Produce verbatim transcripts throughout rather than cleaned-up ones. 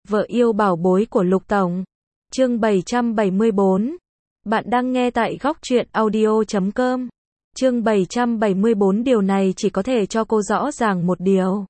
Vợ yêu bảo bối của Lục Tổng. Chương bảy trăm bảy mươi bốn. Bạn đang nghe tại góc truyện audio chấm com. Chương bảy trăm bảy mươi bốn. Điều này chỉ có thể cho cô rõ ràng một điều.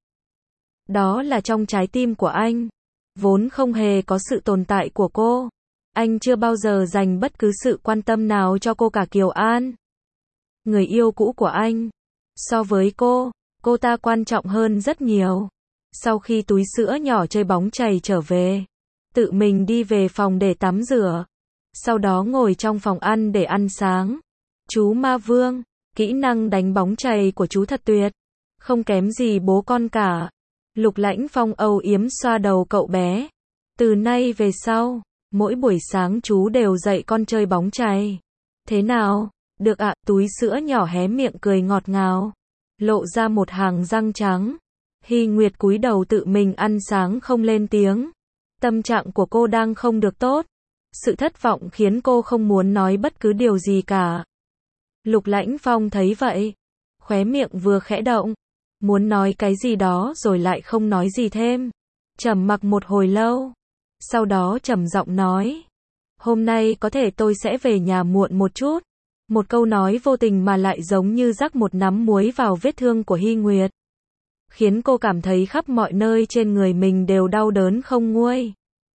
Đó là trong trái tim của anh, vốn không hề có sự tồn tại của cô. Anh chưa bao giờ dành bất cứ sự quan tâm nào cho cô cả Kiều An. Người yêu cũ của anh. So với cô, cô ta quan trọng hơn rất nhiều. Sau khi túi sữa nhỏ chơi bóng chày trở về, tự mình đi về phòng để tắm rửa. Sau đó ngồi trong phòng ăn để ăn sáng. Chú Ma Vương, kỹ năng đánh bóng chày của chú thật tuyệt, không kém gì bố con cả. Lục Lãnh Phong âu yếm xoa đầu cậu bé. Từ nay về sau, mỗi buổi sáng chú đều dạy con chơi bóng chày. Thế nào? Được ạ. Túi sữa nhỏ hé miệng cười ngọt ngào, lộ ra một hàng răng trắng. Hy Nguyệt cúi đầu tự mình ăn sáng không lên tiếng. Tâm trạng của cô đang không được tốt. Sự thất vọng khiến cô không muốn nói bất cứ điều gì cả. Lục Lãnh Phong thấy vậy, khóe miệng vừa khẽ động, muốn nói cái gì đó rồi lại không nói gì thêm. Trầm mặc một hồi lâu, sau đó trầm giọng nói, hôm nay có thể tôi sẽ về nhà muộn một chút. Một câu nói vô tình mà lại giống như rắc một nắm muối vào vết thương của Hy Nguyệt, khiến cô cảm thấy khắp mọi nơi trên người mình đều đau đớn không nguôi.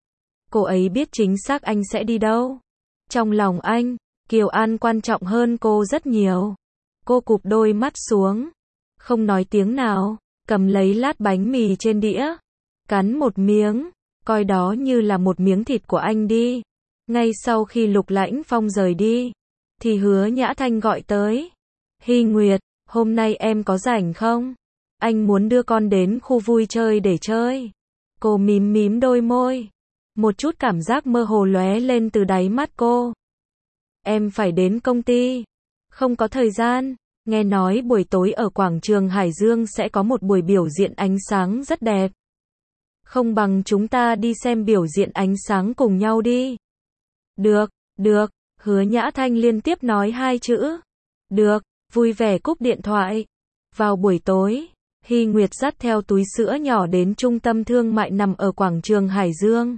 Cô ấy biết chính xác anh sẽ đi đâu. Trong lòng anh, Kiều An quan trọng hơn cô rất nhiều. Cô cụp đôi mắt xuống, không nói tiếng nào, cầm lấy lát bánh mì trên đĩa, cắn một miếng, coi đó như là một miếng thịt của anh đi. Ngay sau khi Lục Lãnh Phong rời đi, thì Hứa Nhã Thanh gọi tới. Hy Nguyệt, hôm nay em có rảnh không? Anh muốn đưa con đến khu vui chơi để chơi. Cô mím mím đôi môi. Một chút cảm giác mơ hồ lóe lên từ đáy mắt cô. Em phải đến công ty. Không có thời gian. Nghe nói buổi tối ở quảng trường Hải Dương sẽ có một buổi biểu diễn ánh sáng rất đẹp. Không bằng chúng ta đi xem biểu diễn ánh sáng cùng nhau đi. Được, được. Hứa Nhã Thanh liên tiếp nói hai chữ. Được, vui vẻ cúp điện thoại. Vào buổi tối, Hy Nguyệt dắt theo túi sữa nhỏ đến trung tâm thương mại nằm ở quảng trường Hải Dương.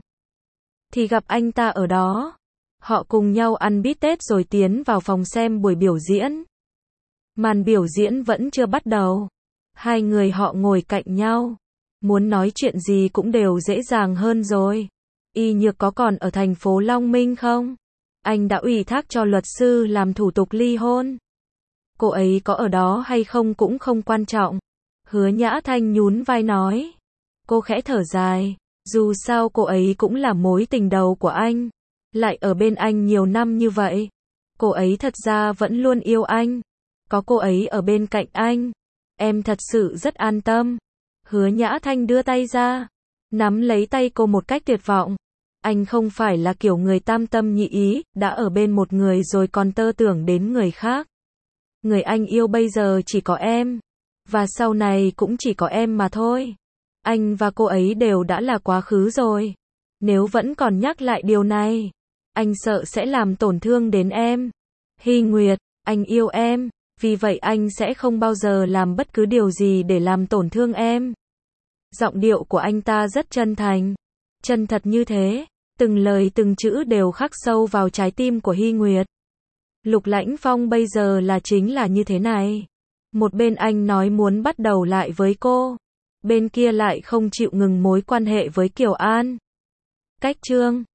Thì gặp anh ta ở đó. Họ cùng nhau ăn bít tết rồi tiến vào phòng xem buổi biểu diễn. Màn biểu diễn vẫn chưa bắt đầu. Hai người họ ngồi cạnh nhau. Muốn nói chuyện gì cũng đều dễ dàng hơn rồi. Y Nhược có còn ở thành phố Long Minh không? Anh đã ủy thác cho luật sư làm thủ tục ly hôn. Cô ấy có ở đó hay không cũng không quan trọng. Hứa Nhã Thanh nhún vai nói. Cô khẽ thở dài. Dù sao cô ấy cũng là mối tình đầu của anh. Lại ở bên anh nhiều năm như vậy. Cô ấy thật ra vẫn luôn yêu anh. Có cô ấy ở bên cạnh anh, em thật sự rất an tâm. Hứa Nhã Thanh đưa tay ra, nắm lấy tay cô một cách tuyệt vọng. Anh không phải là kiểu người tam tâm nhị ý, đã ở bên một người rồi còn tơ tưởng đến người khác. Người anh yêu bây giờ chỉ có em. Và sau này cũng chỉ có em mà thôi. Anh và cô ấy đều đã là quá khứ rồi. Nếu vẫn còn nhắc lại điều này, anh sợ sẽ làm tổn thương đến em. Hy Nguyệt, anh yêu em, vì vậy anh sẽ không bao giờ làm bất cứ điều gì để làm tổn thương em. Giọng điệu của anh ta rất chân thành, chân thật như thế, từng lời từng chữ đều khắc sâu vào trái tim của Hy Nguyệt. Lục Lãnh Phong bây giờ là chính là như thế này. Một bên anh nói muốn bắt đầu lại với cô, bên kia lại không chịu ngừng mối quan hệ với Kiều An. Cách chương